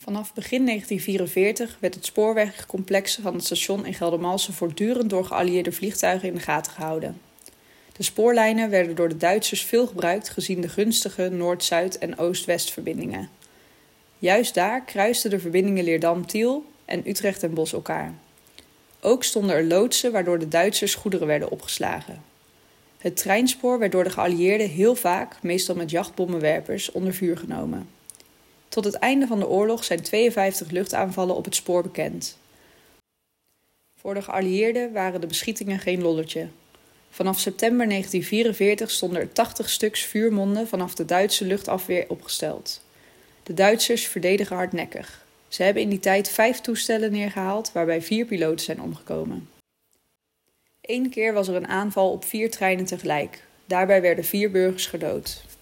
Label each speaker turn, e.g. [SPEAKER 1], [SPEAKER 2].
[SPEAKER 1] Vanaf begin 1944 werd het spoorwegcomplex van het station in Geldermalsen voortdurend door geallieerde vliegtuigen in de gaten gehouden. De spoorlijnen werden door de Duitsers veel gebruikt gezien de gunstige Noord-Zuid- en Oost-West-verbindingen. Juist daar kruisten de verbindingen Leerdam-Tiel en Utrecht en Bosch elkaar. Ook stonden er loodsen waardoor de Duitsers goederen werden opgeslagen. Het treinspoor werd door de geallieerden heel vaak, meestal met jachtbommenwerpers, onder vuur genomen. Tot het einde van de oorlog zijn 52 luchtaanvallen op het spoor bekend. Voor de geallieerden waren de beschietingen geen lolletje. Vanaf september 1944 stonden er 80 stuks vuurmonden vanaf de Duitse luchtafweer opgesteld. De Duitsers verdedigen hardnekkig. Ze hebben in die tijd 5 toestellen neergehaald waarbij 4 piloten zijn omgekomen. Eén keer was er een aanval op 4 treinen tegelijk. Daarbij werden 4 burgers gedood.